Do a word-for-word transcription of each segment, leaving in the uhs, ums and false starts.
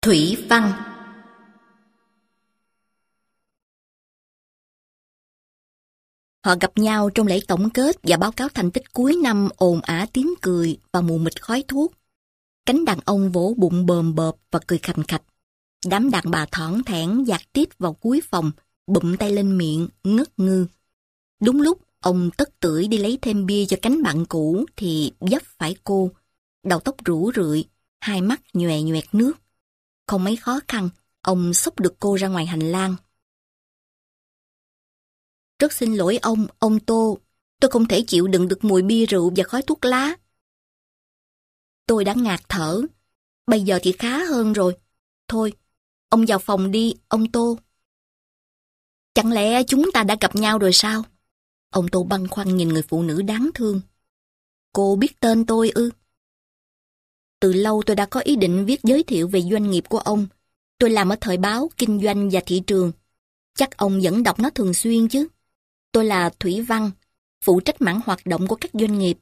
Thủy Văn. Họ gặp nhau trong lễ tổng kết và báo cáo thành tích cuối năm, ồn ả tiếng cười và mù mịt khói thuốc. Cánh đàn ông vỗ bụng bờm bợp và cười khành khạch. Đám đàn bà thỏn thẻn dạt tít vào cuối phòng, bụm tay lên miệng, ngất ngư. Đúng lúc ông tất tưởi đi lấy thêm bia cho cánh bạn cũ thì vấp phải cô, đầu tóc rủ rượi, hai mắt nhòe nhoẹt nước. Không mấy khó khăn, ông xốc được cô ra ngoài hành lang. Rất xin lỗi ông, ông Tô. Tôi không thể chịu đựng được mùi bia rượu và khói thuốc lá. Tôi đã ngạt thở. Bây giờ thì khá hơn rồi. Thôi, ông vào phòng đi, ông Tô. Chẳng lẽ chúng ta đã gặp nhau rồi sao? Ông Tô băn khoăn nhìn người phụ nữ đáng thương. Cô biết tên tôi ư? Từ lâu tôi đã có ý định viết giới thiệu về doanh nghiệp của ông. Tôi làm ở thời báo, kinh doanh và thị trường. Chắc ông vẫn đọc nó thường xuyên chứ. Tôi là Thủy Văn, phụ trách mảng hoạt động của các doanh nghiệp.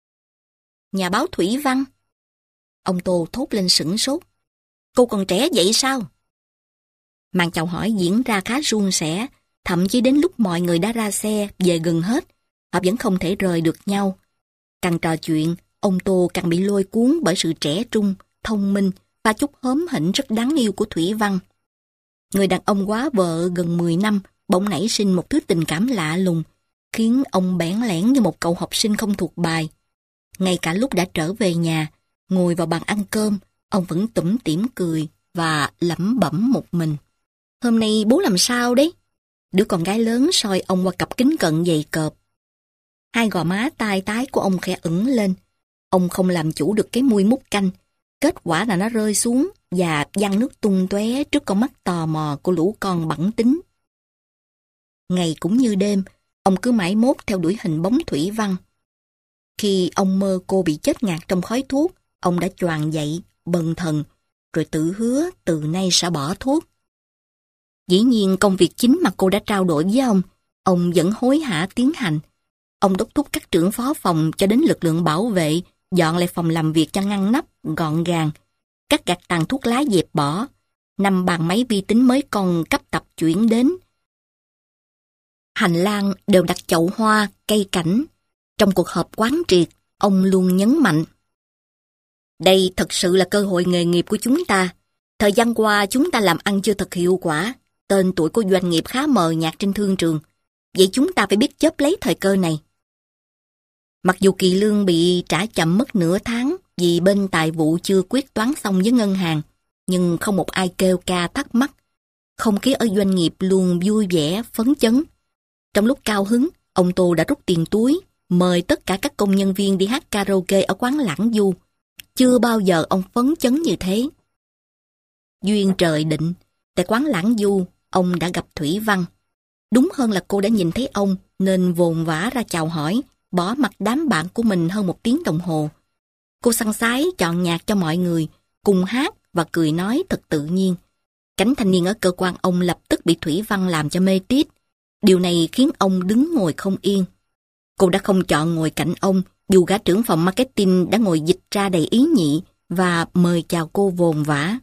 Nhà báo Thủy Văn? Ông Tô thốt lên sửng sốt. Cô còn trẻ vậy sao? Màn chào hỏi diễn ra khá suôn sẻ, thậm chí đến lúc mọi người đã ra xe, về gần hết, họ vẫn không thể rời được nhau. Càng trò chuyện, ông Tô càng bị lôi cuốn bởi sự trẻ trung, thông minh và chút hóm hỉnh rất đáng yêu của Thủy Văn. Người đàn ông quá vợ gần mười năm bỗng nảy sinh một thứ tình cảm lạ lùng, khiến ông bẽn lẽn như một cậu học sinh không thuộc bài. Ngay cả lúc đã trở về nhà, ngồi vào bàn ăn cơm, ông vẫn tủm tỉm cười và lẩm bẩm một mình. Hôm nay bố làm sao đấy? Đứa con gái lớn soi ông qua cặp kính cận dày cộp. Hai gò má tai tái của ông khẽ ửng lên. Ông không làm chủ được cái muôi múc canh. Kết quả là nó rơi xuống và văng nước tung tóe trước con mắt tò mò của lũ con bẵng tính. Ngày cũng như đêm, ông cứ mãi mốt theo đuổi hình bóng Thủy Văn. Khi ông mơ cô bị chết ngạt trong khói thuốc, ông đã choàng dậy, bần thần, rồi tự hứa từ nay sẽ bỏ thuốc. Dĩ nhiên công việc chính mà cô đã trao đổi với ông, ông vẫn hối hả tiến hành. Ông đốc thúc các trưởng phó phòng cho đến lực lượng bảo vệ, dọn lại phòng làm việc cho ngăn nắp, gọn gàng. Các gạt tàn thuốc lá dẹp bỏ, năm bàn máy vi tính mới con cấp tập chuyển đến. Hành lang đều đặt chậu hoa, cây cảnh. Trong cuộc họp quán triệt, ông luôn nhấn mạnh. Đây thật sự là cơ hội nghề nghiệp của chúng ta. Thời gian qua chúng ta làm ăn chưa thật hiệu quả. Tên tuổi của doanh nghiệp khá mờ nhạt trên thương trường. Vậy chúng ta phải biết chớp lấy thời cơ này. Mặc dù kỳ lương bị trả chậm mất nửa tháng vì bên tài vụ chưa quyết toán xong với ngân hàng, nhưng không một ai kêu ca thắc mắc. Không khí ở doanh nghiệp luôn vui vẻ, phấn chấn. Trong lúc cao hứng, ông Tô đã rút tiền túi, mời tất cả các công nhân viên đi hát karaoke ở quán Lãng Du. Chưa bao giờ ông phấn chấn như thế. Duyên trời định, tại quán Lãng Du, ông đã gặp Thủy Văn. Đúng hơn là cô đã nhìn thấy ông nên vồn vã ra chào hỏi, bỏ mặc đám bạn của mình hơn một tiếng đồng hồ. Cô săn sái chọn nhạc cho mọi người, cùng hát và cười nói thật tự nhiên. Cánh thanh niên ở cơ quan ông lập tức bị Thủy Văn làm cho mê tít. Điều này khiến ông đứng ngồi không yên. Cô đã không chọn ngồi cạnh ông, dù gã trưởng phòng marketing đã ngồi dịch ra đầy ý nhị và mời chào cô vồn vã.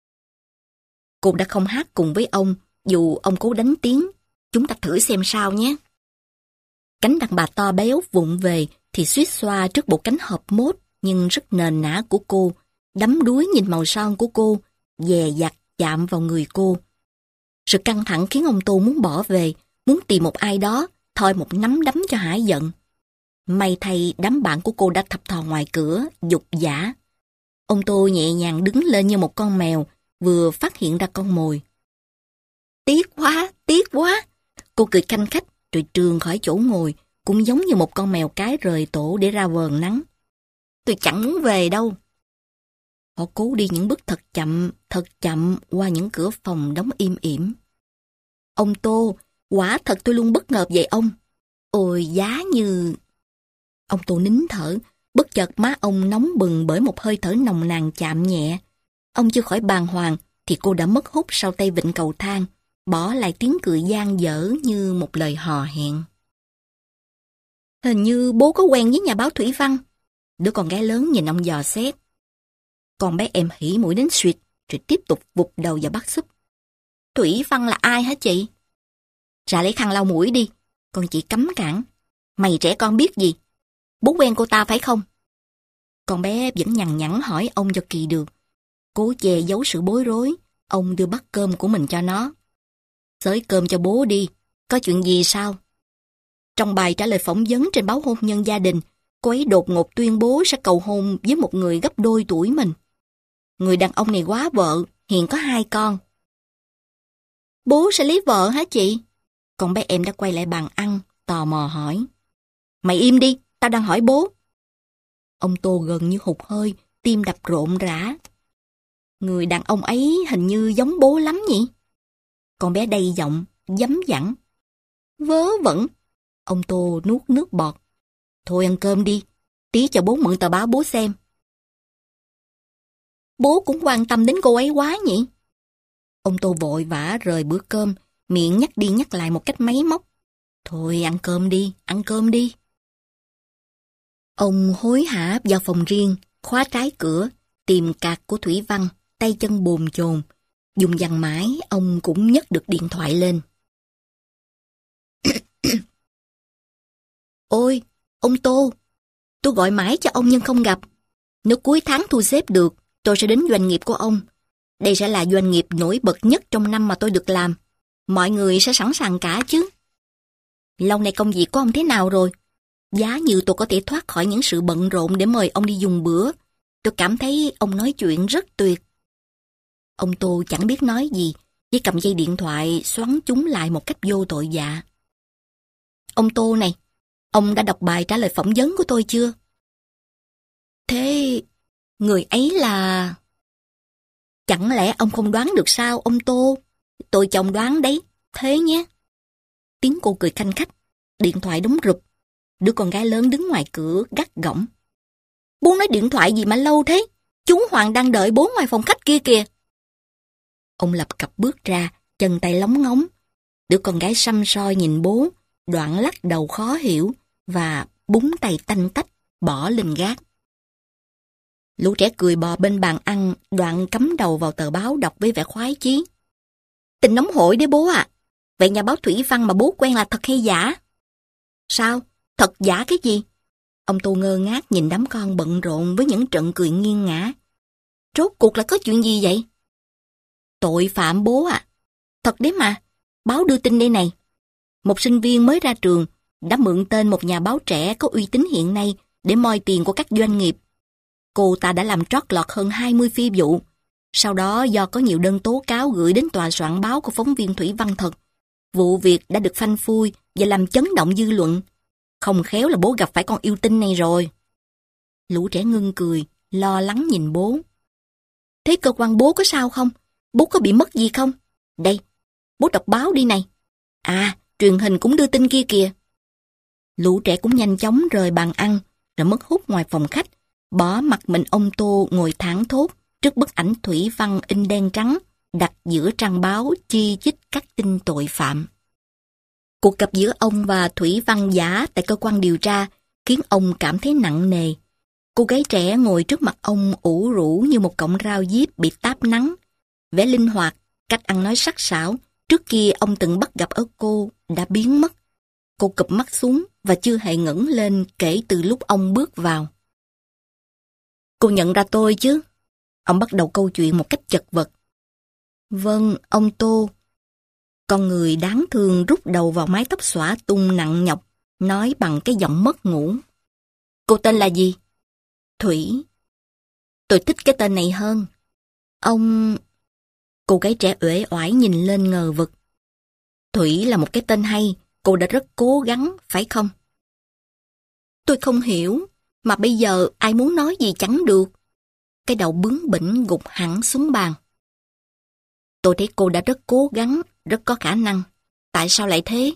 Cô đã không hát cùng với ông, dù ông cố đánh tiếng. Chúng ta thử xem sao nhé. Cánh đàn bà to béo vụng về thì suýt xoa trước bộ cánh hộp mốt nhưng rất nền nã của cô, đắm đuối nhìn màu son của cô, dè dặt chạm vào người cô. Sự căng thẳng khiến ông Tô muốn bỏ về, muốn tìm một ai đó, thoi một nắm đấm cho hả giận. May thay đám bạn của cô đã thập thò ngoài cửa, dục dã. Ông Tô nhẹ nhàng đứng lên như một con mèo, vừa phát hiện ra con mồi. Tiếc quá, tiếc quá. Cô cười canh khách, rồi trườn khỏi chỗ ngồi, cũng giống như một con mèo cái rời tổ để ra vờn nắng. Tôi chẳng muốn về đâu. Họ cố đi những bước thật chậm, thật chậm qua những cửa phòng đóng im ỉm. Ông Tô, quả thật tôi luôn bất ngờ về ông. Ôi giá như... Ông Tô nín thở, bất chợt má ông nóng bừng bởi một hơi thở nồng nàn chạm nhẹ. Ông chưa khỏi bàng hoàng thì cô đã mất hút sau tay vịn cầu thang, bỏ lại tiếng cười dang dở như một lời hò hẹn. Hình như bố có quen với nhà báo Thủy Văn. Đứa con gái lớn nhìn ông dò xét. Con bé em hỉ mũi đến suyệt, rồi tiếp tục vụt đầu vào bát súp. Thủy Văn là ai hả chị? Ra lấy khăn lau mũi đi, con chị cấm cản. Mày trẻ con biết gì? Bố quen cô ta phải không? Con bé vẫn nhằn nhẵn hỏi ông cho kỳ được. Cố che giấu sự bối rối, ông đưa bát cơm của mình cho nó. Xới cơm cho bố đi, có chuyện gì sao? Trong bài trả lời phỏng vấn trên báo Hôn nhân gia đình, cô ấy đột ngột tuyên bố sẽ cầu hôn với một người gấp đôi tuổi mình. Người đàn ông này quá vợ, hiện có hai con. Bố sẽ lấy vợ hả chị? Con bé em đã quay lại bàn ăn, tò mò hỏi. Mày im đi, tao đang hỏi bố. Ông Tô gần như hụt hơi, tim đập rộn rã. Người đàn ông ấy hình như giống bố lắm nhỉ? Con bé đầy giọng, dấm dẳng. Vớ vẩn. Ông Tô nuốt nước bọt. Thôi ăn cơm đi, tí cho bố mượn tờ báo bố xem. Bố cũng quan tâm đến cô ấy quá nhỉ? Ông Tô vội vã rời bữa cơm, miệng nhắc đi nhắc lại một cách máy móc. Thôi ăn cơm đi, ăn cơm đi. Ông hối hả vào phòng riêng, khóa trái cửa, tìm card của Thủy Văn, tay chân bồn chồn. Dùng dằn mãi, ông cũng nhấc được điện thoại lên. Ôi, ông Tô, tôi gọi mãi cho ông nhưng không gặp. Nếu cuối tháng thu xếp được, tôi sẽ đến doanh nghiệp của ông. Đây sẽ là doanh nghiệp nổi bật nhất trong năm mà tôi được làm. Mọi người sẽ sẵn sàng cả chứ. Lâu nay công việc của ông thế nào rồi? Giá như tôi có thể thoát khỏi những sự bận rộn để mời ông đi dùng bữa. Tôi cảm thấy ông nói chuyện rất tuyệt. Ông Tô chẳng biết nói gì, chỉ cầm dây điện thoại xoắn chúng lại một cách vô tội vạ. Ông Tô này, ông đã đọc bài trả lời phỏng vấn của tôi chưa? Thế, người ấy là... Chẳng lẽ ông không đoán được sao, ông Tô? Tôi cho ông đoán đấy, thế nhé. Tiếng cô cười khanh khách, điện thoại đóng rụp. Đứa con gái lớn đứng ngoài cửa gắt gỏng. Bố nói điện thoại gì mà lâu thế? Chú Hoàng đang đợi bố ngoài phòng khách kia kìa. Ông lập cập bước ra, chân tay lóng ngóng. Đứa con gái săm soi nhìn bố, đoạn lắc đầu khó hiểu và búng tay tanh tách, bỏ lên gác. Lũ trẻ cười bò bên bàn ăn, đoạn cắm đầu vào tờ báo đọc với vẻ khoái chí. Tin nóng hổi đấy bố ạ. À. Vậy nhà báo Thủy Văn mà bố quen là thật hay giả? Sao? Thật giả cái gì? Ông Tô ngơ ngác nhìn đám con bận rộn với những trận cười nghiêng ngã. Rốt cuộc là có chuyện gì vậy? Tội phạm bố ạ. À. Thật đấy mà. Báo đưa tin đây này. Một sinh viên mới ra trường đã mượn tên một nhà báo trẻ có uy tín hiện nay để moi tiền của các doanh nghiệp. Cô ta đã làm trót lọt hơn hai mươi phi vụ. Sau đó do có nhiều đơn tố cáo gửi đến tòa soạn báo của phóng viên Thủy Văn thật, vụ việc đã được phanh phui và làm chấn động dư luận. Không khéo là bố gặp phải con yêu tinh này rồi. Lũ trẻ ngưng cười, lo lắng nhìn bố. Thế cơ quan bố có sao không? Bố có bị mất gì không? Đây, bố đọc báo đi này. À, truyền hình cũng đưa tin kia kìa. Lũ trẻ cũng nhanh chóng rời bàn ăn, rồi mất hút ngoài phòng khách, bỏ mặt mình ông Tô ngồi thảng thốt trước bức ảnh Thủy Văn in đen trắng, đặt giữa trang báo chi chít các tin tội phạm. Cuộc gặp giữa ông và Thủy Văn giả tại cơ quan điều tra khiến ông cảm thấy nặng nề. Cô gái trẻ ngồi trước mặt ông ủ rũ như một cọng rau diếp bị táp nắng. Vẻ linh hoạt, cách ăn nói sắc sảo, trước kia ông từng bắt gặp ở cô đã biến mất. Cô cụp mắt xuống và chưa hề ngẩng lên kể từ lúc ông bước vào. Cô nhận ra tôi chứ? Ông bắt đầu câu chuyện một cách chật vật. Vâng, ông Tô. Con người đáng thương rút đầu vào mái tóc xõa tung nặng nhọc, nói bằng cái giọng mất ngủ. Cô tên là gì? Thủy. Tôi thích cái tên này hơn. Ông... Cô gái trẻ uể oải nhìn lên ngờ vực. Thủy là một cái tên hay, cô đã rất cố gắng, phải không? Tôi không hiểu, mà bây giờ ai muốn nói gì chẳng được. Cái đầu bướng bỉnh gục hẳn xuống bàn. Tôi thấy cô đã rất cố gắng, rất có khả năng. Tại sao lại thế?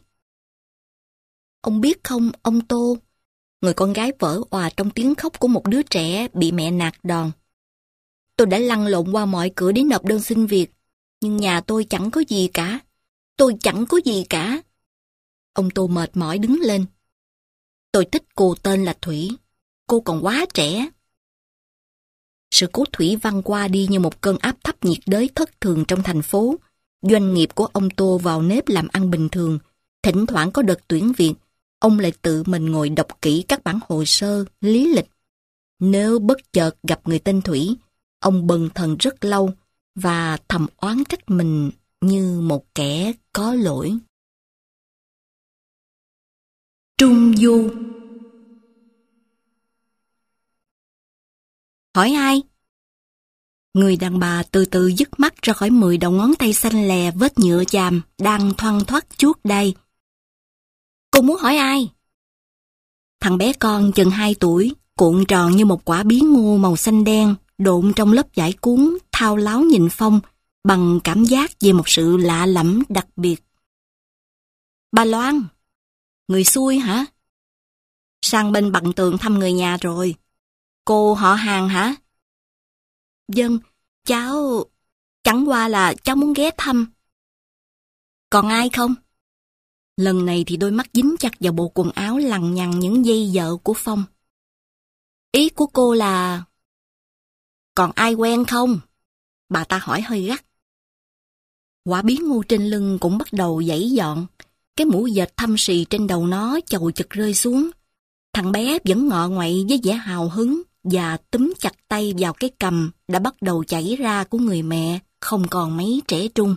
Ông biết không, ông Tô, người con gái vỡ òa trong tiếng khóc của một đứa trẻ bị mẹ nạt đòn. Tôi đã lăn lộn qua mọi cửa để nộp đơn xin việc, nhưng nhà tôi chẳng có gì cả. Tôi chẳng có gì cả. Ông Tô mệt mỏi đứng lên. Tôi thích cô tên là Thủy. Cô còn quá trẻ. Sự cố thủy văn qua đi như một cơn áp thấp nhiệt đới thất thường trong thành phố. Doanh nghiệp của ông Tô vào nếp làm ăn bình thường. Thỉnh thoảng có đợt tuyển việc, ông lại tự mình ngồi đọc kỹ các bản hồ sơ, lý lịch. Nếu bất chợt gặp người tên Thủy, ông bần thần rất lâu và thầm oán trách mình như một kẻ có lỗi. Trung du. Hỏi ai? Người đàn bà từ từ dứt mắt ra khỏi mười đầu ngón tay xanh lè vết nhựa chàm đang thoăn thoắt chuốt đây. Cô muốn hỏi ai? Thằng bé con chừng hai tuổi, cuộn tròn như một quả bí ngô màu xanh đen, độn trong lớp vải cuốn, thao láo nhìn Phong, bằng cảm giác về một sự lạ lẫm đặc biệt. Bà Loan, người xui hả? Sang bên bằng tường thăm người nhà rồi. Cô họ hàng hả? Vâng, cháu... Chẳng qua là cháu muốn ghé thăm. Còn ai không? Lần này thì đôi mắt dính chặt vào bộ quần áo lằng nhằng những dây vợ của Phong. Ý của cô là... Còn ai quen không? Bà ta hỏi hơi gắt. Quả bí ngô trên lưng cũng bắt đầu giãy dọn. Cái mũ dệt thâm sì trên đầu nó chầu chực rơi xuống. Thằng bé vẫn ngọ ngoậy với vẻ hào hứng và túm chặt tay vào cái cằm đã bắt đầu chảy ra của người mẹ, không còn mấy trẻ trung.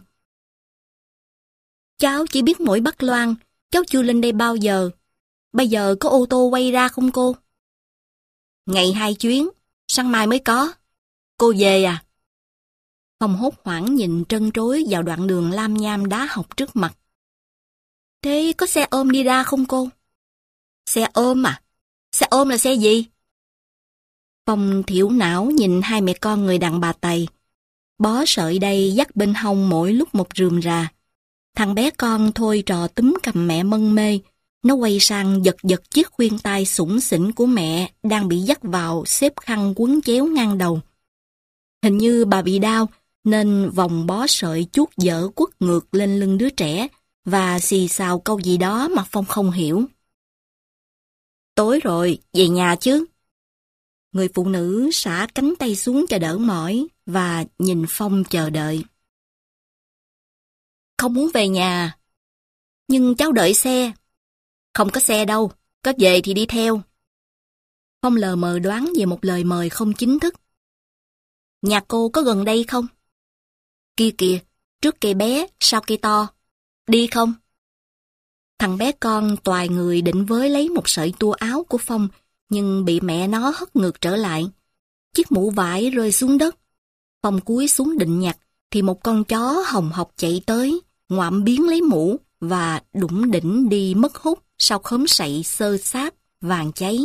Cháu chỉ biết mỗi Bắc Loan, cháu chưa lên đây bao giờ. Bây giờ có ô tô quay ra không cô? Ngày hai chuyến, sáng mai mới có. Cô về à? Phong hốt hoảng nhìn trân trối vào đoạn đường lam nham đá học trước mặt. Thế có xe ôm đi ra không cô? Xe ôm à? Xe ôm là xe gì? Phong thiểu não nhìn hai mẹ con người đàn bà Tày. Bó sợi đay dắt bên hông mỗi lúc một rườm rà. Thằng bé con thôi trò túm cầm mẹ mân mê. Nó quay sang giật giật chiếc khuyên tai sủng xỉn của mẹ đang bị dắt vào xếp khăn quấn chéo ngang đầu. Hình như bà bị đau nên vòng bó sợi chuốt dở quất ngược lên lưng đứa trẻ và xì xào câu gì đó mà Phong không hiểu. Tối rồi, về nhà chứ? Người phụ nữ xả cánh tay xuống cho đỡ mỏi và nhìn Phong chờ đợi. Không muốn về nhà. Nhưng cháu đợi xe. Không có xe đâu, có về thì đi theo. Phong lờ mờ đoán về một lời mời không chính thức. Nhà cô có gần đây không? Kia kìa, trước cây bé, sau cây to. Đi không? Thằng bé con toài người định với lấy một sợi tua áo của Phong, nhưng bị mẹ nó hất ngược trở lại. Chiếc mũ vải rơi xuống đất. Phong cúi xuống định nhặt, thì một con chó hồng hộc chạy tới, ngoạm biến lấy mũ và đủng đỉnh đi mất hút sau khóm sậy xơ xáp, vàng cháy.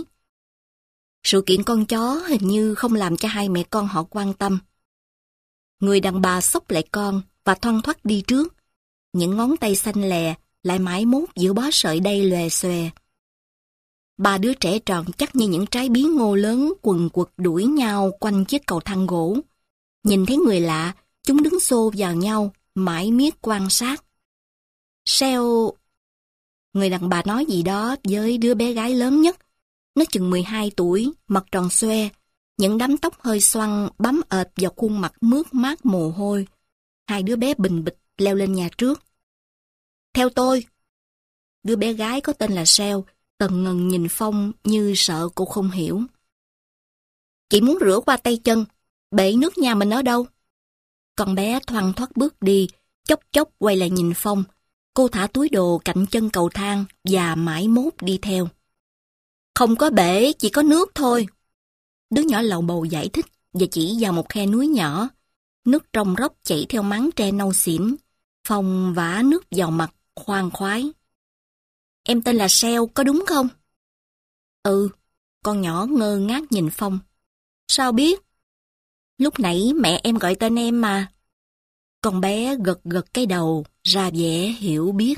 Sự kiện con chó hình như không làm cho hai mẹ con họ quan tâm. Người đàn bà xốc lại con và thoăn thoắt đi trước. Những ngón tay xanh lè lại mãi mốt giữa bó sợi đay lòe xòe. Ba đứa trẻ tròn chắc như những trái bí ngô lớn quần quật đuổi nhau quanh chiếc cầu thang gỗ. Nhìn thấy người lạ, chúng đứng xô vào nhau, mãi miết quan sát. Seo... Người đàn bà nói gì đó với đứa bé gái lớn nhất. Nó chừng mười hai tuổi, mặt tròn xoe, những đám tóc hơi xoăn bám ệt vào khuôn mặt mướt mát mồ hôi. Hai đứa bé bình bịch leo lên nhà trước. Theo tôi. Đứa bé gái có tên là Seo, tần ngần nhìn Phong như sợ cô không hiểu. Chị muốn rửa qua tay chân, bể nước nhà mình ở đâu? Con bé thoăn thoắt bước đi, chốc chốc quay lại nhìn Phong. Cô thả túi đồ cạnh chân cầu thang và mãi mốt đi theo. Không có bể, chỉ có nước thôi. Đứa nhỏ lầu bầu giải thích và chỉ vào một khe núi nhỏ. Nước trong róc chảy theo máng tre nâu xỉn. Phong vả nước vào mặt, khoan khoái. Em tên là Seo, có đúng không? Ừ, con nhỏ ngơ ngác nhìn Phong. Sao biết? Lúc nãy mẹ em gọi tên em mà. Con bé gật gật cái đầu, ra vẻ hiểu biết.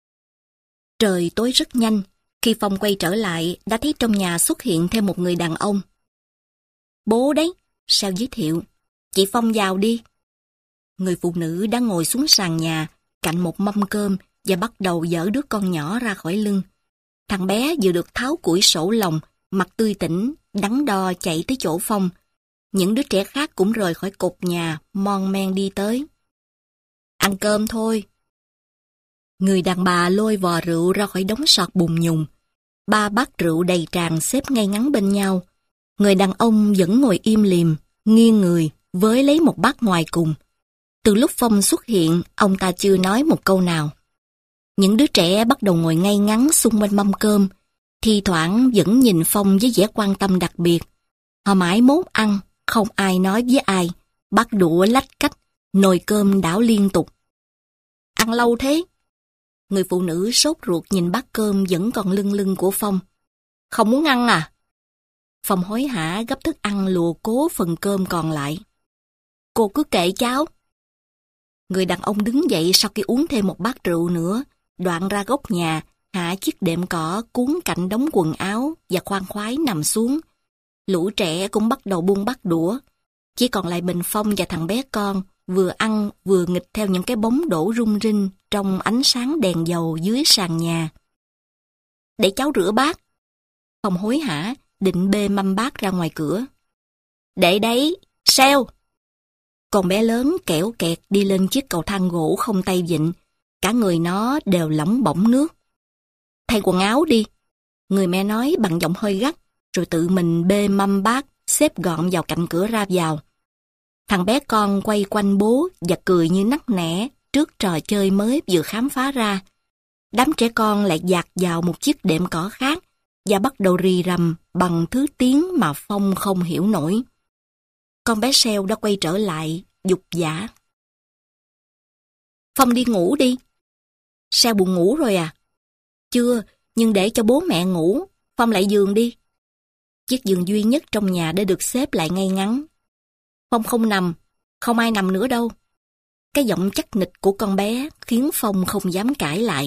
Trời tối rất nhanh. Khi Phong quay trở lại, đã thấy trong nhà xuất hiện thêm một người đàn ông. Bố đấy, Seo giới thiệu. Chị Phong vào đi. Người phụ nữ đang ngồi xuống sàn nhà, cạnh một mâm cơm và bắt đầu dỡ đứa con nhỏ ra khỏi lưng. Thằng bé vừa được tháo củi sổ lòng, mặt tươi tỉnh, đắn đo chạy tới chỗ Phong. Những đứa trẻ khác cũng rời khỏi cột nhà, mon men đi tới. Ăn cơm thôi. Người đàn bà lôi vò rượu ra khỏi đống sọt bùn nhùng. Ba bát rượu đầy tràn xếp ngay ngắn bên nhau. Người đàn ông vẫn ngồi im lìm, nghiêng người, với lấy một bát ngoài cùng. Từ lúc Phong xuất hiện, ông ta chưa nói một câu nào. Những đứa trẻ bắt đầu ngồi ngay ngắn xung quanh mâm cơm, thi thoảng vẫn nhìn Phong với vẻ quan tâm đặc biệt. Họ mãi mốt ăn, không ai nói với ai, bắt đũa lách cách, nồi cơm đảo liên tục. Ăn lâu thế? Người phụ nữ sốt ruột nhìn bát cơm vẫn còn lưng lưng của Phong. Không muốn ăn à? Phong hối hả gấp thức ăn lùa cố phần cơm còn lại. Cô cứ kệ cháu. Người đàn ông đứng dậy sau khi uống thêm một bát rượu nữa, đoạn ra góc nhà, hạ chiếc đệm cỏ cuốn cạnh đống quần áo và khoan khoái nằm xuống. Lũ trẻ cũng bắt đầu buông bát đũa. Chỉ còn lại mình Phong và thằng bé con, vừa ăn vừa nghịch theo những cái bóng đổ rung rinh trong ánh sáng đèn dầu dưới sàn nhà. Để cháu rửa bát. Phong hối hả, định bê mâm bát ra ngoài cửa. Để đấy, Seo. Con bé lớn kẻo kẹt đi lên chiếc cầu thang gỗ không tay vịn. Cả người nó đều lỏng bỏng nước. Thay quần áo đi. Người mẹ nói bằng giọng hơi gắt, rồi tự mình bê mâm bát, xếp gọn vào cạnh cửa ra vào. Thằng bé con quay quanh bố và cười như nắc nẻ trước trò chơi mới vừa khám phá ra. Đám trẻ con lại dạt vào một chiếc đệm cỏ khác và bắt đầu rì rầm bằng thứ tiếng mà Phong không hiểu nổi. Con bé Seo đã quay trở lại, dục dã. Phong đi ngủ đi. Seo buồn ngủ rồi à? Chưa, nhưng để cho bố mẹ ngủ, Phong lại giường đi. Chiếc giường duy nhất trong nhà đã được xếp lại ngay ngắn. Phong không nằm, không ai nằm nữa đâu. Cái giọng chắc nịch của con bé khiến Phong không dám cãi lại.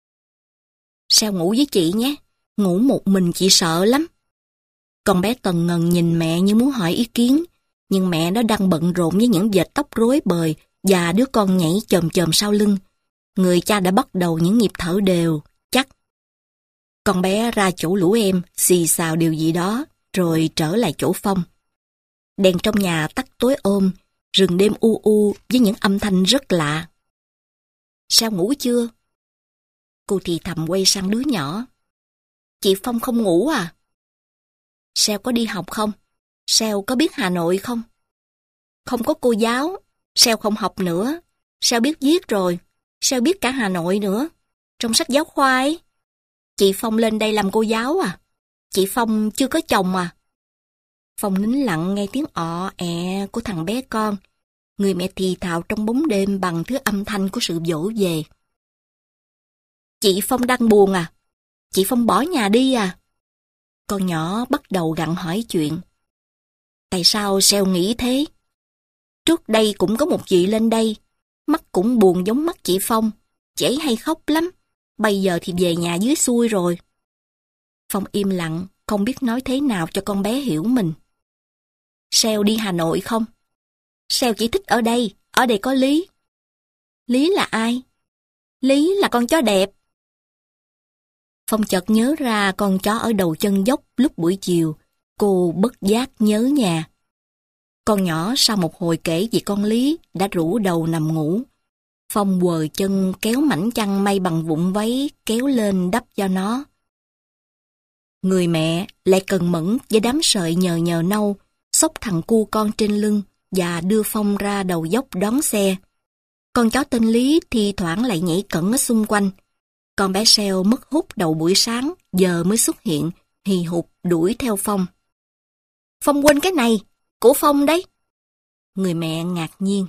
Seo ngủ với chị nhé, ngủ một mình chị sợ lắm. Con bé tần ngần nhìn mẹ như muốn hỏi ý kiến, nhưng mẹ nó đang bận rộn với những vệt tóc rối bời và đứa con nhảy chồm chồm sau lưng. Người cha đã bắt đầu những nhịp thở đều, chắc. Con bé ra chỗ lũ em, xì xào điều gì đó, rồi trở lại chỗ Phong. Đèn trong nhà tắt tối ôm, rừng đêm u u với những âm thanh rất lạ. Sao ngủ chưa? Cô thì thầm quay sang đứa nhỏ. Chị Phong không ngủ à? Sao có đi học không? Sao có biết Hà Nội không? Không có cô giáo, sao không học nữa? Sao biết viết rồi? Sao biết cả Hà Nội nữa? Trong sách giáo khoa ấy. Chị Phong lên đây làm cô giáo à? Chị Phong chưa có chồng à? Phong nín lặng nghe tiếng ọ ẹ của thằng bé con. Người mẹ thì thào trong bóng đêm bằng thứ âm thanh của sự dỗ về. Chị Phong đang buồn à? Chị Phong bỏ nhà đi à? Con nhỏ bắt đầu gặng hỏi chuyện. Tại sao Seo nghĩ thế? Trước đây cũng có một chị lên đây, mắt cũng buồn giống mắt chị Phong, chị ấy hay khóc lắm, bây giờ thì về nhà dưới xuôi rồi. Phong im lặng, không biết nói thế nào cho con bé hiểu mình. Seo đi Hà Nội không? Seo chỉ thích ở đây, ở đây có Lý. Lý là ai? Lý là con chó đẹp. Phong chợt nhớ ra con chó ở đầu chân dốc lúc buổi chiều, cô bất giác nhớ nhà. Con nhỏ sau một hồi kể về con Lý đã rũ đầu nằm ngủ. Phong quờ chân kéo mảnh chăn may bằng vụn váy kéo lên đắp cho nó. Người mẹ lại cần mẫn với đám sợi nhờ nhờ nâu, xốc thằng cu con trên lưng và đưa Phong ra đầu dốc đón xe. Con chó tên Lý thì thoảng lại nhảy cẩn ở xung quanh. Con bé Seo mất hút đầu buổi sáng, giờ mới xuất hiện, hì hục đuổi theo Phong. Phong quên cái này, của Phong đấy. Người mẹ ngạc nhiên.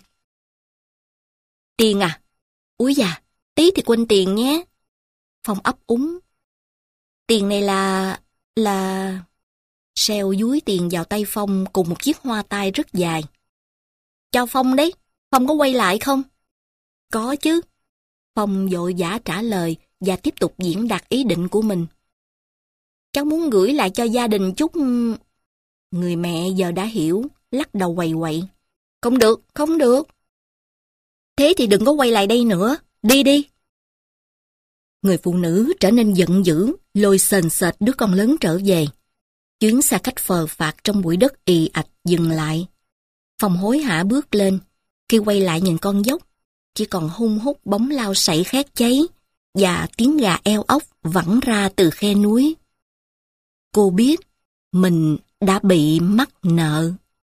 Tiền à? Úi da, tí thì quên tiền nhé. Phong ấp úng. Tiền này là... là... Seo dúi tiền vào tay Phong cùng một chiếc hoa tai rất dài. Cho Phong đấy, Phong có quay lại không? Có chứ. Phong vội vã trả lời và tiếp tục diễn đạt ý định của mình. Cháu muốn gửi lại cho gia đình chút... Người mẹ giờ đã hiểu, lắc đầu quầy quậy. Không được, không được. Thế thì đừng có quay lại đây nữa, đi đi. Người phụ nữ trở nên giận dữ, lôi sền sệt đứa con lớn trở về. Chuyến xa khách phờ phạc trong bụi đất ì ạch dừng lại. Phong hối hả bước lên, khi quay lại nhìn con dốc, chỉ còn hun hút bóng lao sậy khét cháy và tiếng gà eo ốc vẳng ra từ khe núi. Cô biết mình đã bị mắc nợ.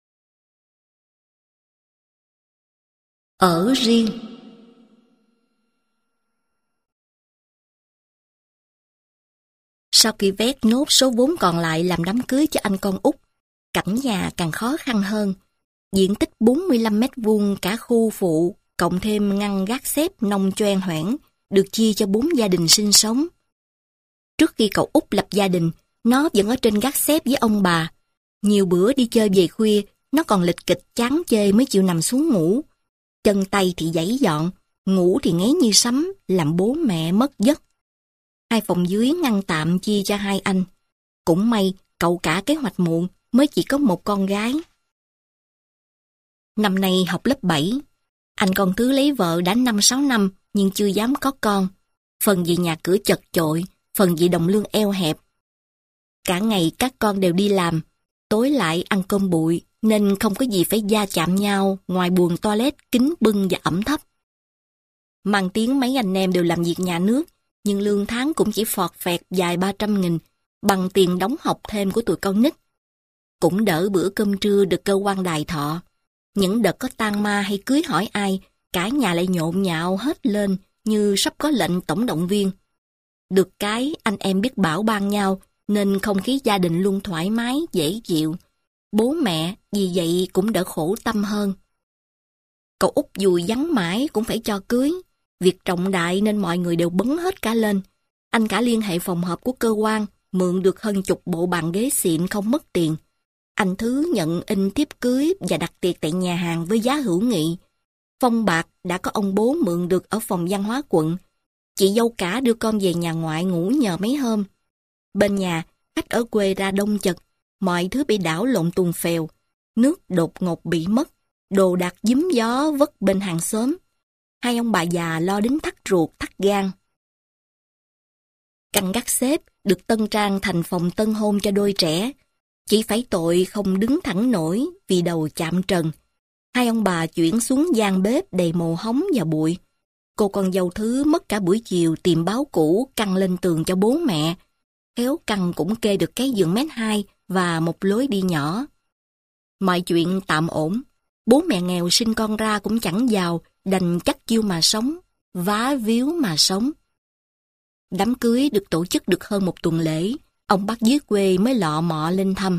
Ở riêng. Sau khi vét nốt số vốn còn lại làm đám cưới cho anh con út, cảnh nhà càng khó khăn hơn. Diện tích bốn mươi lăm mét vuông cả khu phụ, cộng thêm ngăn gác xếp nông choen hoẻn, được chia cho bốn gia đình sinh sống. Trước khi cậu út lập gia đình, nó vẫn ở trên gác xếp với ông bà. Nhiều bữa đi chơi về khuya, nó còn lịch kịch chán chê mới chịu nằm xuống ngủ. Chân tay thì giãy dọn, ngủ thì ngáy như sấm, làm bố mẹ mất giấc. Hai phòng dưới ngăn tạm chia cho hai anh. Cũng may cậu cả kế hoạch muộn, mới chỉ có một con gái. Năm nay học lớp bảy, anh con thứ lấy vợ đã năm sáu năm nhưng chưa dám có con. Phần vì nhà cửa chật chội, phần vì đồng lương eo hẹp. Cả ngày các con đều đi làm, tối lại ăn cơm bụi nên không có gì phải va chạm nhau ngoài buồng toilet kín bưng và ẩm thấp. Mang tiếng mấy anh em đều làm việc nhà nước, nhưng lương tháng cũng chỉ phọt phẹt vài ba trăm nghìn, bằng tiền đóng học thêm của tụi con nít. Cũng đỡ bữa cơm trưa được cơ quan đài thọ. Những đợt có tang ma hay cưới hỏi ai, cả nhà lại nhộn nhạo hết lên như sắp có lệnh tổng động viên. Được cái anh em biết bảo ban nhau, nên không khí gia đình luôn thoải mái, dễ chịu. Bố mẹ vì vậy cũng đỡ khổ tâm hơn. Cậu út dùi vắng mãi cũng phải cho cưới. Việc trọng đại nên mọi người đều bấn hết cả lên. Anh cả liên hệ phòng họp của cơ quan, mượn được hơn chục bộ bàn ghế xịn không mất tiền. Anh Thứ nhận in thiếp cưới và đặt tiệc tại nhà hàng với giá hữu nghị. Phong bạc đã có ông bố mượn được ở phòng văn hóa quận. Chị dâu cả đưa con về nhà ngoại ngủ nhờ mấy hôm. Bên nhà, khách ở quê ra đông chật, mọi thứ bị đảo lộn tuồn phèo. Nước đột ngột bị mất, đồ đạc giấm gió vất bên hàng xóm. Hai ông bà già lo đến thắt ruột thắt gan. Căn gác xếp được tân trang thành phòng tân hôn cho đôi trẻ. Chỉ phải tội không đứng thẳng nổi vì đầu chạm trần. Hai ông bà chuyển xuống gian bếp đầy mồ hóng và bụi. Cô con dâu Thứ mất cả buổi chiều tìm báo cũ căng lên tường cho bố mẹ. Khéo căng cũng kê được cái giường mét hai và một lối đi nhỏ. Mọi chuyện tạm ổn. Bố mẹ nghèo sinh con ra cũng chẳng giàu, đành chắc chiêu mà sống, vá víu mà sống. Đám cưới được tổ chức được hơn một tuần lễ, ông bác dưới quê mới lọ mọ lên thăm.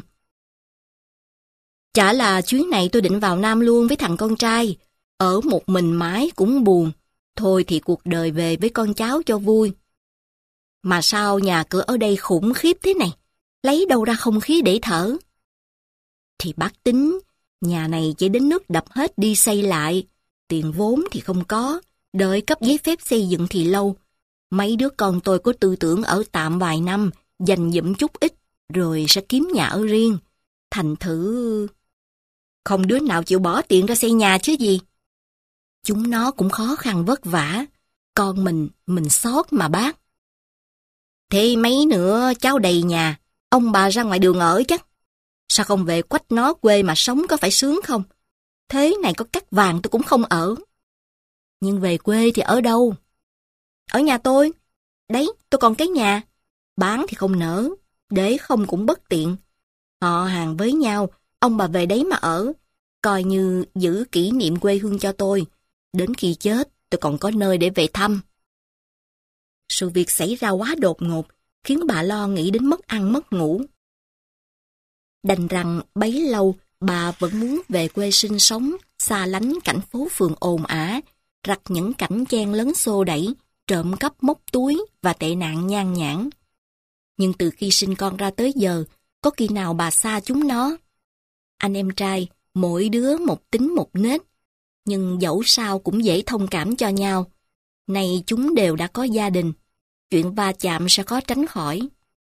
Chả là chuyến này tôi định vào Nam luôn với thằng con trai, ở một mình mãi cũng buồn, thôi thì cuộc đời về với con cháu cho vui. Mà sao nhà cửa ở đây khủng khiếp thế này, lấy đâu ra không khí để thở? Thì bác tính, nhà này chỉ đến nước đập hết đi xây lại, tiền vốn thì không có, đợi cấp giấy phép xây dựng thì lâu. Mấy đứa con tôi có tư tưởng ở tạm vài năm, dành dụm chút ít, rồi sẽ kiếm nhà ở riêng. Thành thử... Không đứa nào chịu bỏ tiền ra xây nhà chứ gì. Chúng nó cũng khó khăn vất vả. Con mình, mình xót mà bác. Thế mấy nữa cháu đầy nhà, ông bà ra ngoài đường ở chắc. Sao không về quách nó quê mà sống có phải sướng không? Thế này có cắt vàng tôi cũng không ở. Nhưng về quê thì ở đâu? Ở nhà tôi. Đấy, tôi còn cái nhà. Bán thì không nỡ, để không cũng bất tiện. Họ hàng với nhau, ông bà về đấy mà ở. Coi như giữ kỷ niệm quê hương cho tôi. Đến khi chết, tôi còn có nơi để về thăm. Sự việc xảy ra quá đột ngột, khiến bà lo nghĩ đến mất ăn mất ngủ. Đành rằng bấy lâu, bà vẫn muốn về quê sinh sống, xa lánh cảnh phố phường ồn ả, rặt những cảnh chen lấn xô đẩy, trộm cắp móc túi và tệ nạn nhan nhản. Nhưng từ khi sinh con ra tới giờ, có khi nào bà xa chúng nó? Anh em trai, mỗi đứa một tính một nết, nhưng dẫu sao cũng dễ thông cảm cho nhau. Nay chúng đều đã có gia đình, chuyện va chạm sẽ khó tránh khỏi.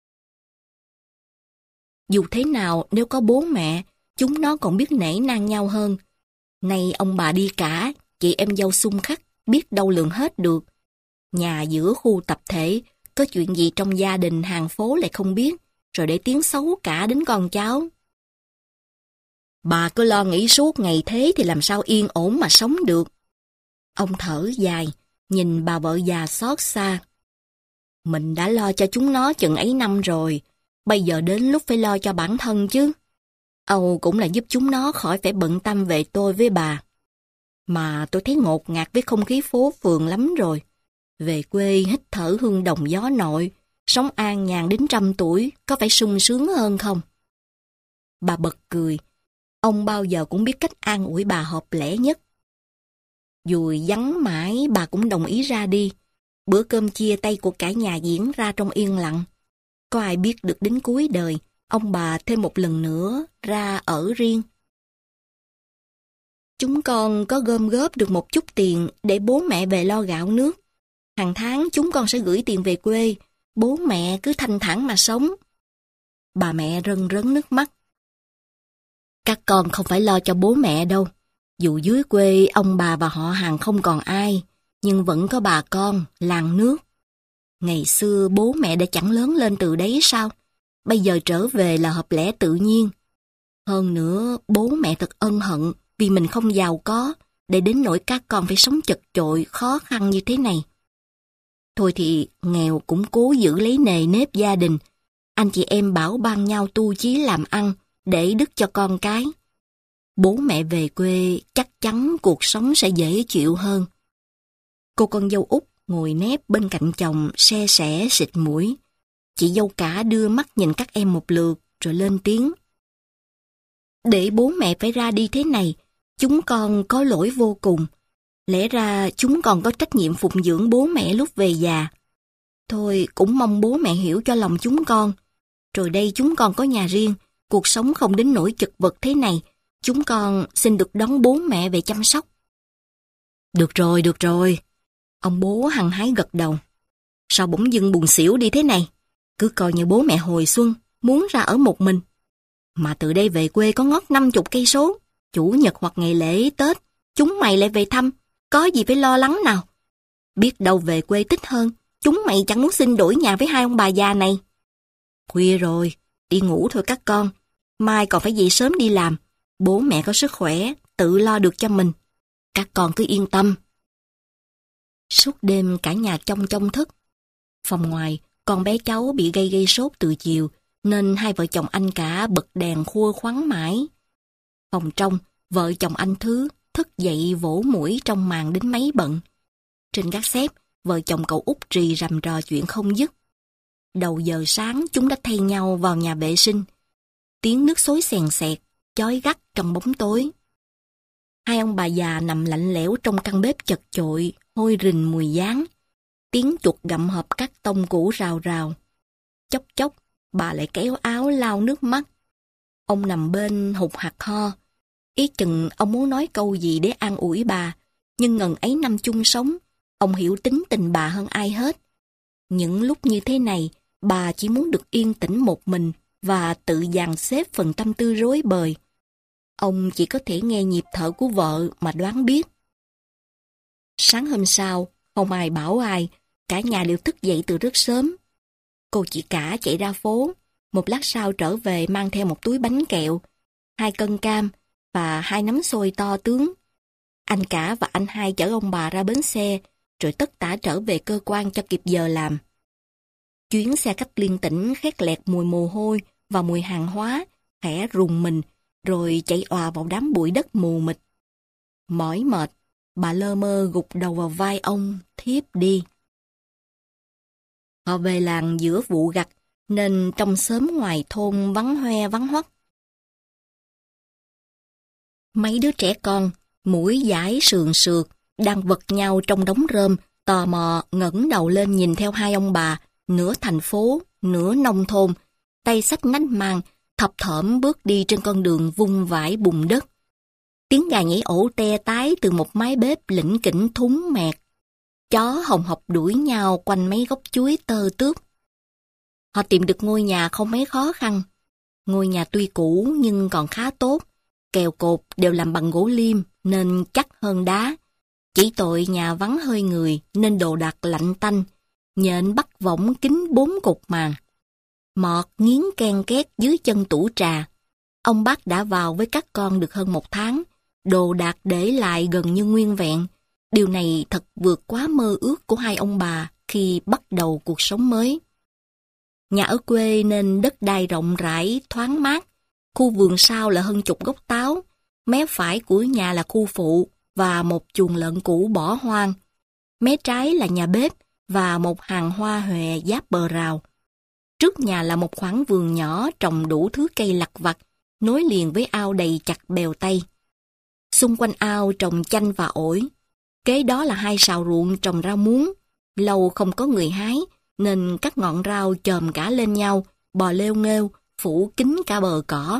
Dù thế nào, nếu có bố mẹ, chúng nó còn biết nể nang nhau hơn. Nay ông bà đi cả, chị em dâu xung khắc, biết đâu lường hết được. Nhà giữa khu tập thể, có chuyện gì trong gia đình hàng phố lại không biết, rồi để tiếng xấu cả đến con cháu. Bà cứ lo nghĩ suốt ngày thế thì làm sao yên ổn mà sống được. Ông thở dài, nhìn bà vợ già xót xa. Mình đã lo cho chúng nó chừng ấy năm rồi, bây giờ đến lúc phải lo cho bản thân chứ. Âu cũng là giúp chúng nó khỏi phải bận tâm về tôi với bà. Mà tôi thấy ngột ngạt với không khí phố phường lắm rồi. Về quê hít thở hương đồng gió nội, sống an nhàn đến trăm tuổi, có phải sung sướng hơn không? Bà bật cười. Ông bao giờ cũng biết cách an ủi bà hợp lẽ nhất. Dùi vắng mãi bà cũng đồng ý ra đi. Bữa cơm chia tay của cả nhà diễn ra trong yên lặng. Có ai biết được đến cuối đời, ông bà thêm một lần nữa ra ở riêng. Chúng con có gom góp được một chút tiền để bố mẹ về lo gạo nước. Hàng tháng chúng con sẽ gửi tiền về quê, bố mẹ cứ thanh thản mà sống. Bà mẹ rưng rấn nước mắt. Các con không phải lo cho bố mẹ đâu. Dù dưới quê ông bà và họ hàng không còn ai, nhưng vẫn có bà con, làng nước. Ngày xưa bố mẹ đã chẳng lớn lên từ đấy sao? Bây giờ trở về là hợp lẽ tự nhiên. Hơn nữa, bố mẹ thật ân hận vì mình không giàu có, để đến nỗi các con phải sống chật chội, khó khăn như thế này. Thôi thì nghèo cũng cố giữ lấy nề nếp gia đình. Anh chị em bảo ban nhau tu chí làm ăn, để đức cho con cái. Bố mẹ về quê chắc chắn cuộc sống sẽ dễ chịu hơn. Cô con dâu út ngồi nép bên cạnh chồng se sẻ xịt mũi. Chị dâu cả đưa mắt nhìn các em một lượt rồi lên tiếng. Để bố mẹ phải ra đi thế này, chúng con có lỗi vô cùng. Lẽ ra chúng con có trách nhiệm phụng dưỡng bố mẹ lúc về già. Thôi cũng mong bố mẹ hiểu cho lòng chúng con. Rồi đây chúng con có nhà riêng, cuộc sống không đến nỗi chật vật thế này. Chúng con xin được đón bố mẹ về chăm sóc. Được rồi, được rồi. Ông bố hăng hái gật đầu. Sao bỗng dưng buồn xỉu đi thế này? Cứ coi như bố mẹ hồi xuân, muốn ra ở một mình. Mà từ đây về quê có ngót năm chục cây số. Chủ nhật hoặc ngày lễ Tết, chúng mày lại về thăm. Có gì phải lo lắng nào. Biết đâu về quê thích hơn. Chúng mày chẳng muốn xin đổi nhà với hai ông bà già này. Khuya rồi, đi ngủ thôi các con. Mai còn phải dậy sớm đi làm. Bố mẹ có sức khỏe, tự lo được cho mình. Các con cứ yên tâm. Suốt đêm cả nhà trong trong thức. Phòng ngoài, con bé cháu bị gây gây sốt từ chiều, nên hai vợ chồng anh cả bật đèn khua khoắn mãi. Phòng trong, vợ chồng anh Thứ thức dậy vỗ mũi trong màn đến mấy bận. Trên gác xếp, vợ chồng cậu út rì rầm rò chuyện không dứt. Đầu giờ sáng chúng đã thay nhau vào nhà vệ sinh. Tiếng nước xối xèn xẹt, chói gắt trong bóng tối. Hai ông bà già nằm lạnh lẽo trong căn bếp chật chội, hôi rình mùi gián. Tiếng chuột gặm hộp cắt tông cũ rào rào. Chốc chốc, bà lại kéo áo lau nước mắt. Ông nằm bên hụt hạt ho. Ý chừng ông muốn nói câu gì để an ủi bà, nhưng ngần ấy năm chung sống, ông hiểu tính tình bà hơn ai hết. Những lúc như thế này, bà chỉ muốn được yên tĩnh một mình và tự dàn xếp phần tâm tư rối bời. Ông chỉ có thể nghe nhịp thở của vợ mà đoán biết. Sáng hôm sau, không ai bảo ai, cả nhà đều thức dậy từ rất sớm. Cô chị cả chạy ra phố, một lát sau trở về mang theo một túi bánh kẹo, hai cân cam và hai nắm xôi to tướng. Anh cả và anh hai chở ông bà ra bến xe, rồi tất tả trở về cơ quan cho kịp giờ làm. Chuyến xe khách liên tỉnh khét lẹt mùi mồ hôi và mùi hàng hóa, khẽ rùng mình, rồi chạy òa vào đám bụi đất mù mịt. Mỏi mệt, bà lơ mơ gục đầu vào vai ông, thiếp đi. Họ về làng giữa vụ gặt, nên trong xóm ngoài thôn vắng hoe vắng hoắt. Mấy đứa trẻ con, mũi dãi sườn sượt, đang vật nhau trong đống rơm, tò mò ngẩng đầu lên nhìn theo hai ông bà, nửa thành phố, nửa nông thôn, tay xách nách mang, thập thởm bước đi trên con đường vung vãi bùn đất. Tiếng gà nhảy ổ te tái từ một mái bếp lỉnh kỉnh thúng mẹt. Chó hồng hộc đuổi nhau quanh mấy gốc chuối tơ tướp. Họ tìm được ngôi nhà không mấy khó khăn. Ngôi nhà tuy cũ nhưng còn khá tốt. Kèo cột đều làm bằng gỗ liêm nên chắc hơn đá. Chỉ tội nhà vắng hơi người nên đồ đạc lạnh tanh. Nhện bắt võng kín bốn cột màn. Mọt nghiến ken két dưới chân tủ trà. Ông bác đã vào với các con được hơn một tháng, đồ đạc để lại gần như nguyên vẹn. Điều này thật vượt quá mơ ước của hai ông bà khi bắt đầu cuộc sống mới. Nhà ở quê nên đất đai rộng rãi, thoáng mát. Khu vườn sau là hơn chục gốc táo. Mé phải của nhà là khu phụ và một chuồng lợn cũ bỏ hoang. Mé trái là nhà bếp và một hàng hoa huệ giáp bờ rào. Trước nhà là một khoảng vườn nhỏ trồng đủ thứ cây lặt vặt, nối liền với ao đầy chặt bèo tây. Xung quanh ao trồng chanh và ổi. Kế đó là hai sào ruộng trồng rau muống. Lâu không có người hái, nên các ngọn rau chòm cả lên nhau, bò lêu nghêu, phủ kín cả bờ cỏ.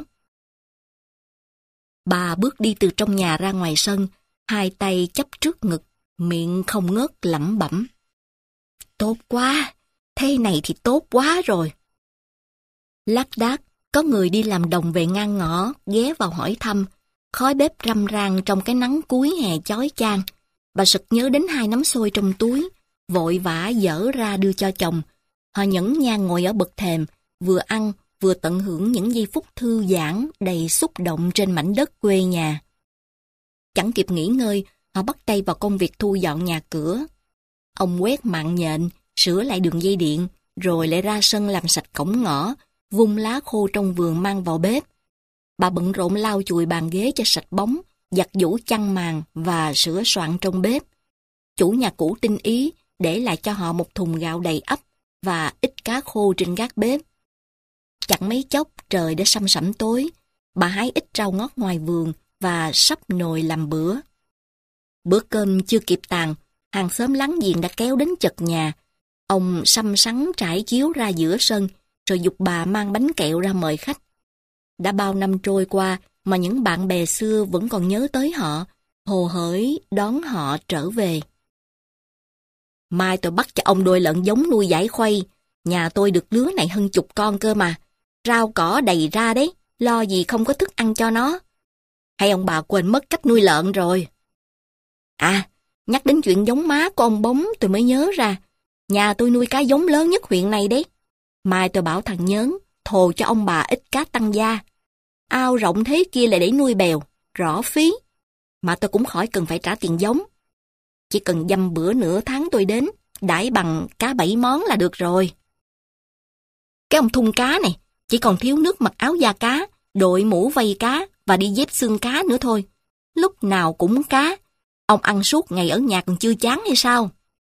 Bà bước đi từ trong nhà ra ngoài sân, hai tay chắp trước ngực, miệng không ngớt lẩm bẩm. Tốt quá, thế này thì tốt quá rồi. Lác đác, có người đi làm đồng về ngang ngõ, ghé vào hỏi thăm, khói bếp râm ran trong cái nắng cuối hè chói chang. Bà sực nhớ đến hai nắm xôi trong túi, vội vã dở ra đưa cho chồng. Họ nhẫn nha ngồi ở bậc thềm, vừa ăn, vừa tận hưởng những giây phút thư giãn đầy xúc động trên mảnh đất quê nhà. Chẳng kịp nghỉ ngơi, họ bắt tay vào công việc thu dọn nhà cửa. Ông quét mạng nhện, sửa lại đường dây điện, rồi lại ra sân làm sạch cổng ngõ, vung lá khô trong vườn mang vào bếp. Bà bận rộn lau chùi bàn ghế cho sạch bóng, giặt giũ chăn màn và sửa soạn trong bếp. Chủ nhà cũ tinh ý để lại cho họ một thùng gạo đầy ắp và ít cá khô trên gác bếp. Chẳng mấy chốc trời đã săm sẩm tối, bà hái ít rau ngót ngoài vườn và sắp nồi làm bữa. Bữa cơm chưa kịp tàn, hàng xóm láng giềng đã kéo đến chật nhà. Ông xăm xắn trải chiếu ra giữa sân, rồi giục bà mang bánh kẹo ra mời khách. Đã bao năm trôi qua mà những bạn bè xưa vẫn còn nhớ tới họ, hồ hởi đón họ trở về. Mai tôi bắt cho ông đôi lợn giống nuôi giải khuây, nhà tôi được lứa này hơn chục con cơ mà. Rau cỏ đầy ra đấy, lo gì không có thức ăn cho nó. Hay ông bà quên mất cách nuôi lợn rồi? À, nhắc đến chuyện giống má của ông Bóng tôi mới nhớ ra. Nhà tôi nuôi cá giống lớn nhất huyện này đấy. Mai tôi bảo thằng Nhớn thồ cho ông bà ít cá tăng gia. Ao rộng thế kia là để nuôi bèo, rõ phí. Mà tôi cũng khỏi cần phải trả tiền giống. Chỉ cần dăm bữa nửa tháng tôi đến, đãi bằng cá bảy món là được rồi. Cái ông thun cá này, chỉ còn thiếu nước mặc áo da cá, đội mũ vây cá và đi dép xương cá nữa thôi. Lúc nào cũng cá. Ông ăn suốt ngày ở nhà còn chưa chán hay sao?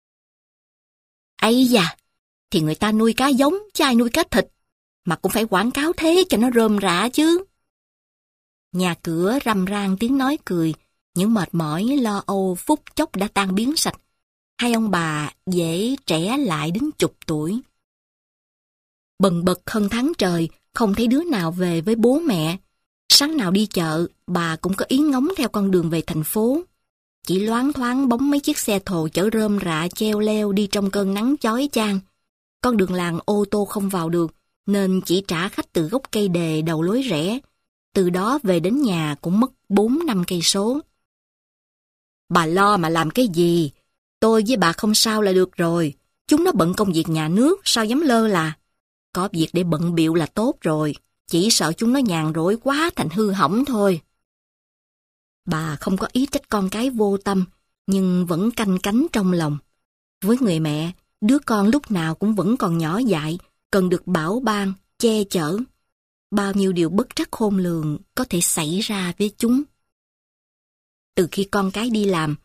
Ây da, thì người ta nuôi cá giống, chứ ai nuôi cá thịt. Mà cũng phải quảng cáo thế cho nó rơm rạ chứ. Nhà cửa râm ran tiếng nói cười, những mệt mỏi lo âu phút chốc đã tan biến sạch. Hai ông bà dễ trẻ lại đến chục tuổi. Bần bật hơn tháng trời, không thấy đứa nào về với bố mẹ. Sáng nào đi chợ, bà cũng có ý ngóng theo con đường về thành phố. Chỉ loáng thoáng bóng mấy chiếc xe thồ chở rơm rạ treo leo đi trong cơn nắng chói chang. Con đường làng ô tô không vào được, nên chỉ trả khách từ gốc cây đề đầu lối rẽ. Từ đó về đến nhà cũng mất bốn năm cây số. Bà lo mà làm cái gì? Tôi với bà không sao là được rồi. Chúng nó bận công việc nhà nước, sao dám lơ là. Có việc để bận bịu là tốt rồi. Chỉ sợ chúng nó nhàn rỗi quá thành hư hỏng thôi. Bà không có ý trách con cái vô tâm, nhưng vẫn canh cánh trong lòng. Với người mẹ, đứa con lúc nào cũng vẫn còn nhỏ dại, cần được bảo ban, che chở. Bao nhiêu điều bất trắc khôn lường có thể xảy ra với chúng. Từ khi con cái đi làm,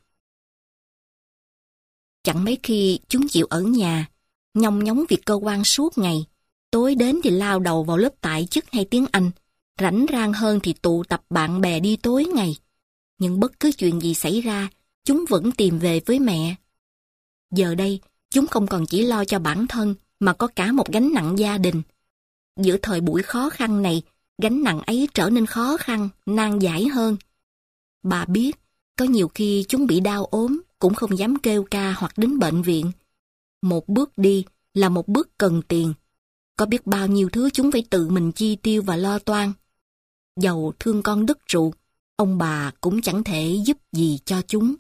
chẳng mấy khi chúng chịu ở nhà, nhong nhóng việc cơ quan suốt ngày. Tối đến thì lao đầu vào lớp tại chức hay tiếng Anh, rảnh rang hơn thì tụ tập bạn bè đi tối ngày. Nhưng bất cứ chuyện gì xảy ra, chúng vẫn tìm về với mẹ. Giờ đây, chúng không còn chỉ lo cho bản thân, mà có cả một gánh nặng gia đình. Giữa thời buổi khó khăn này, gánh nặng ấy trở nên khó khăn, nan giải hơn. Bà biết, có nhiều khi chúng bị đau ốm, cũng không dám kêu ca hoặc đến bệnh viện. Một bước đi là một bước cần tiền. Có biết bao nhiêu thứ chúng phải tự mình chi tiêu và lo toan. Dầu thương con đứt ruột, ông bà cũng chẳng thể giúp gì cho chúng.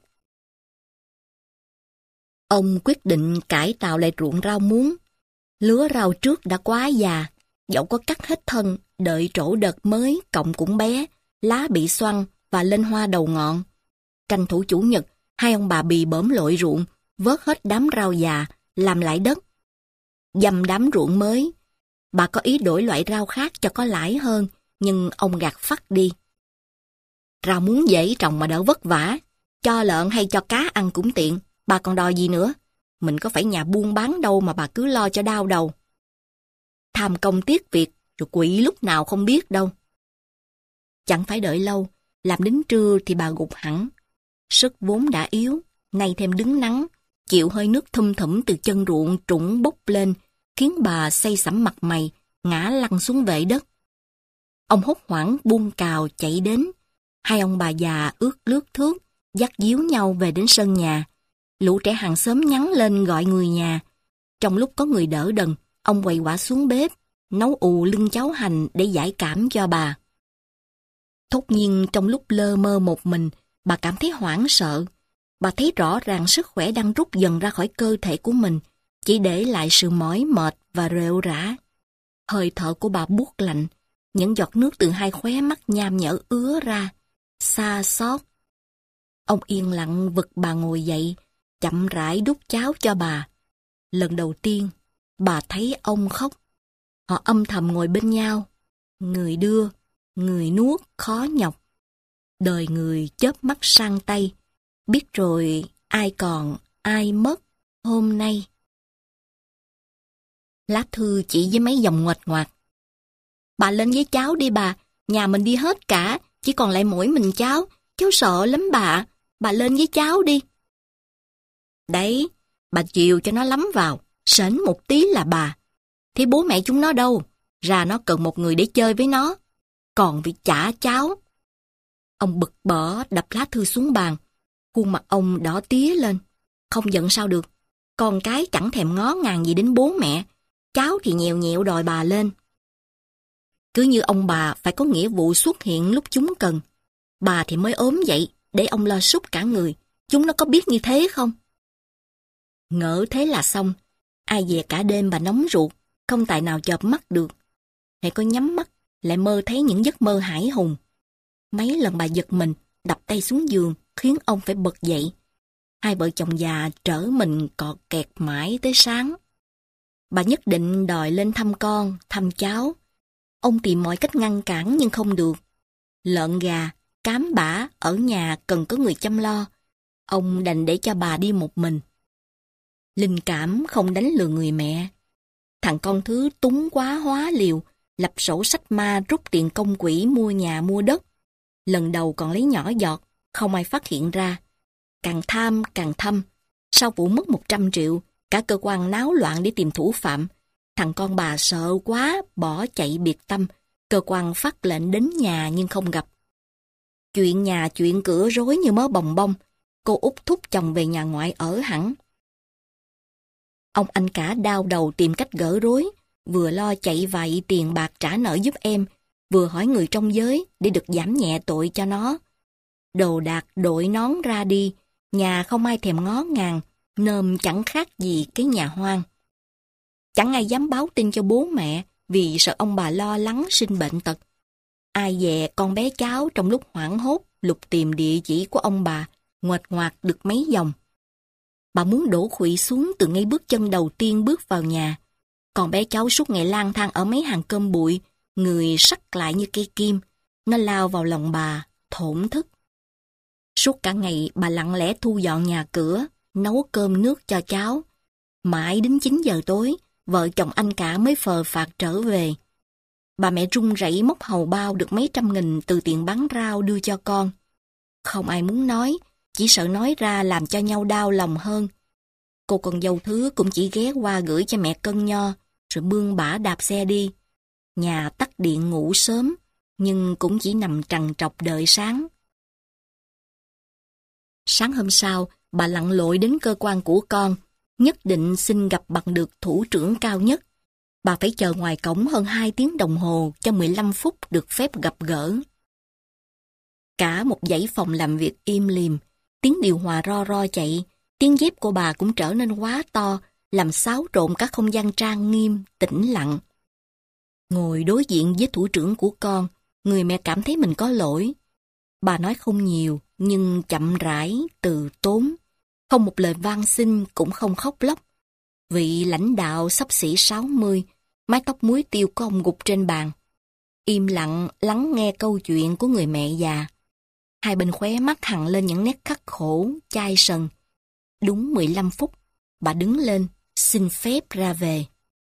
Ông quyết định cải tạo lại ruộng rau muống. Lứa rau trước đã quá già, Dẫu có cắt hết thân, đợi trổ đợt mới, cọng cũng bé, lá bị xoăn và lên hoa đầu ngọn. Tranh thủ chủ nhật, hai ông bà bì bõm lội ruộng, vớt hết đám rau già, làm lại đất. Dăm đám ruộng mới. Bà có ý đổi loại rau khác cho có lãi hơn, nhưng ông gạt phắt đi. Rau muốn dễ trồng mà đỡ vất vả, cho lợn hay cho cá ăn cũng tiện, bà còn đòi gì nữa. Mình có phải nhà buôn bán đâu mà bà cứ lo cho đau đầu. Tham công tiếc việc, rồi quỵ lúc nào không biết đâu. Chẳng phải đợi lâu, làm đến trưa thì bà gục hẳn. Sức vốn đã yếu, nay thêm đứng nắng, chịu hơi nước thum thủm từ chân ruộng trũng bốc lên, khiến bà say sẩm mặt mày, ngã lăn xuống vệ đất. Ông hốt hoảng buông cào chạy đến. Hai ông bà già ướt lướt thước, dắt díu nhau về đến sân nhà. Lũ trẻ hàng xóm nhắn lên gọi người nhà. Trong lúc có người đỡ đần, ông quậy quả xuống bếp, nấu ù lưng cháo hành để giải cảm cho bà. Thốt nhiên trong lúc lơ mơ một mình, bà cảm thấy hoảng sợ. Bà thấy rõ ràng sức khỏe đang rút dần ra khỏi cơ thể của mình, chỉ để lại sự mỏi mệt và rệu rã. Hơi thở của bà buốt lạnh, những giọt nước từ hai khóe mắt nham nhở ứa ra, xa xót. Ông yên lặng vực bà ngồi dậy, chậm rãi đút cháo cho bà. Lần đầu tiên, bà thấy ông khóc. Họ âm thầm ngồi bên nhau, người đưa, người nuốt khó nhọc. Đời người chớp mắt sang tay, biết rồi ai còn, ai mất hôm nay. Lá thư chỉ với mấy dòng ngoạch ngoạc. Bà lên với cháu đi bà, nhà mình đi hết cả, chỉ còn lại mỗi mình cháu, cháu sợ lắm bà, bà lên với cháu đi. Đấy, bà chiều cho nó lắm vào, sến một tí là bà. Thế bố mẹ chúng nó đâu? Ra nó cần một người để chơi với nó. Còn việc chả cháu. Ông bực bỡ đập lá thư xuống bàn. Khuôn mặt ông đỏ tía lên. Không giận sao được. Con cái chẳng thèm ngó ngàng gì đến bố mẹ. Cháu thì nhèo nhẹo đòi bà lên. Cứ như ông bà phải có nghĩa vụ xuất hiện lúc chúng cần. Bà thì mới ốm vậy, để ông lo sút cả người. Chúng nó có biết như thế không? Ngỡ thế là xong. Ai dè cả đêm bà nóng ruột, không tài nào chợp mắt được. Hễ có nhắm mắt, lại mơ thấy những giấc mơ hãi hùng. Mấy lần bà giật mình, đập tay xuống giường, khiến ông phải bật dậy. Hai vợ chồng già trở mình cọt kẹt mãi tới sáng. Bà nhất định đòi lên thăm con, thăm cháu. Ông tìm mọi cách ngăn cản nhưng không được. Lợn gà, cám bã ở nhà cần có người chăm lo. Ông đành để cho bà đi một mình. Linh cảm không đánh lừa người mẹ. Thằng con thứ túng quá hóa liều, lập sổ sách ma rút tiền công quỹ mua nhà mua đất. Lần đầu còn lấy nhỏ giọt, không ai phát hiện ra. Càng tham càng thâm. Sau vụ mất một trăm triệu, cả cơ quan náo loạn để tìm thủ phạm. Thằng con bà sợ quá, bỏ chạy biệt tâm. Cơ quan phát lệnh đến nhà nhưng không gặp. Chuyện nhà chuyện cửa rối như mớ bồng bông. Cô út thúc chồng về nhà ngoại ở hẳn. Ông anh cả đau đầu tìm cách gỡ rối, vừa lo chạy vạy tiền bạc trả nợ giúp em, vừa hỏi người trong giới để được giảm nhẹ tội cho nó. Đồ đạc đội nón ra đi, nhà không ai thèm ngó ngàng, nơm chẳng khác gì cái nhà hoang. Chẳng ai dám báo tin cho bố mẹ vì sợ ông bà lo lắng sinh bệnh tật. Ai dè con bé cháu trong lúc hoảng hốt lục tìm địa chỉ của ông bà, nguệch ngoạc được mấy dòng. Bà muốn đổ quỵ xuống từ ngay bước chân đầu tiên bước vào nhà. Còn bé cháu suốt ngày lang thang ở mấy hàng cơm bụi, người sắc lại như cây kim. Nó lao vào lòng bà, thổn thức. Suốt cả ngày bà lặng lẽ thu dọn nhà cửa, nấu cơm nước cho cháu. Mãi đến chín giờ tối, vợ chồng anh cả mới phờ phạc trở về. Bà mẹ run rẩy móc hầu bao được mấy trăm nghìn từ tiệm bán rau đưa cho con. Không ai muốn nói, chỉ sợ nói ra làm cho nhau đau lòng hơn. Cô con dâu thứ cũng chỉ ghé qua gửi cho mẹ cân nho, rồi bươn bả đạp xe đi. Nhà tắt điện ngủ sớm, nhưng cũng chỉ nằm trằn trọc đợi sáng. Sáng hôm sau, bà lặn lội đến cơ quan của con, nhất định xin gặp bằng được thủ trưởng cao nhất. Bà phải chờ ngoài cổng hơn hai tiếng đồng hồ cho mười lăm phút được phép gặp gỡ. Cả một dãy phòng làm việc im lìm, tiếng điều hòa ro ro chạy, tiếng dép của bà cũng trở nên quá to, làm xáo trộn các không gian trang nghiêm, tĩnh lặng. Ngồi đối diện với thủ trưởng của con, người mẹ cảm thấy mình có lỗi. Bà nói không nhiều, nhưng chậm rãi, từ tốn. Không một lời van xin, cũng không khóc lóc. Vị lãnh đạo xấp xỉ sáu mươi, mái tóc muối tiêu của ông gục trên bàn. Im lặng lắng nghe câu chuyện của người mẹ già. Hai bên khóe mắt hằn lên những nét khắc khổ, chai sần. Đúng mười lăm phút, bà đứng lên, xin phép ra về.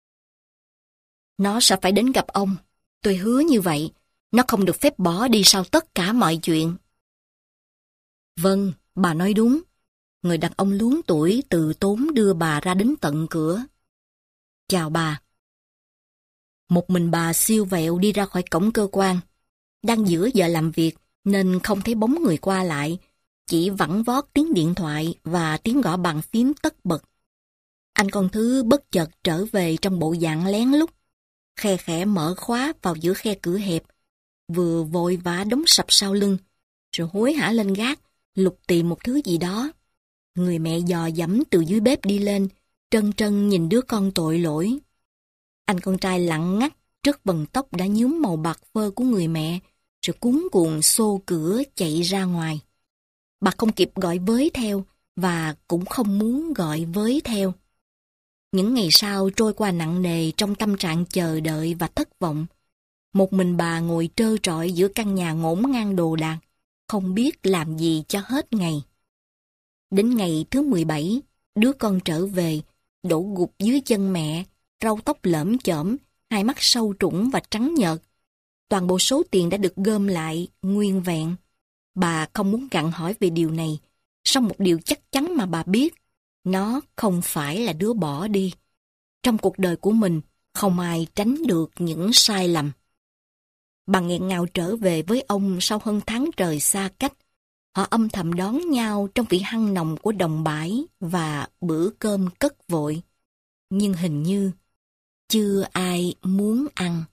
Nó sẽ phải đến gặp ông. Tôi hứa như vậy. Nó không được phép bỏ đi sau tất cả mọi chuyện. Vâng, bà nói đúng. Người đàn ông luống tuổi từ tốn đưa bà ra đến tận cửa. Chào bà. Một mình bà siêu vẹo đi ra khỏi cổng cơ quan. Đang giữa giờ làm việc nên không thấy bóng người qua lại. Chỉ vẳng vót tiếng điện thoại và tiếng gõ bàn phím tất bật. Anh con thứ bất chợt trở về trong bộ dạng lén lút. Khe khẽ mở khóa vào giữa khe cửa hẹp. Vừa vội vã đóng sập sau lưng. Rồi hối hả lên gác, lục tìm một thứ gì đó. Người mẹ dò dẫm từ dưới bếp đi lên, trân trân nhìn đứa con tội lỗi. Anh con trai lặng ngắt trước vầng tóc đã nhuốm màu bạc phơ của người mẹ, rồi cuống cuồng xô cửa chạy ra ngoài. Bà không kịp gọi với theo, và cũng không muốn gọi với theo. Những ngày sau trôi qua nặng nề trong tâm trạng chờ đợi và thất vọng. Một mình bà ngồi trơ trọi giữa căn nhà ngổn ngang đồ đạc, không biết làm gì cho hết ngày. Đến ngày thứ mười bảy, đứa con trở về, đổ gục dưới chân mẹ, râu tóc lởm chởm, hai mắt sâu trũng và trắng nhợt. Toàn bộ số tiền đã được gom lại, nguyên vẹn. Bà không muốn gặng hỏi về điều này, song một điều chắc chắn mà bà biết, nó không phải là đứa bỏ đi. Trong cuộc đời của mình, không ai tránh được những sai lầm. Bà nghẹn ngào trở về với ông sau hơn tháng trời xa cách. Họ âm thầm đón nhau trong vị hăng nồng của đồng bãi và bữa cơm cất vội. Nhưng hình như chưa ai muốn ăn.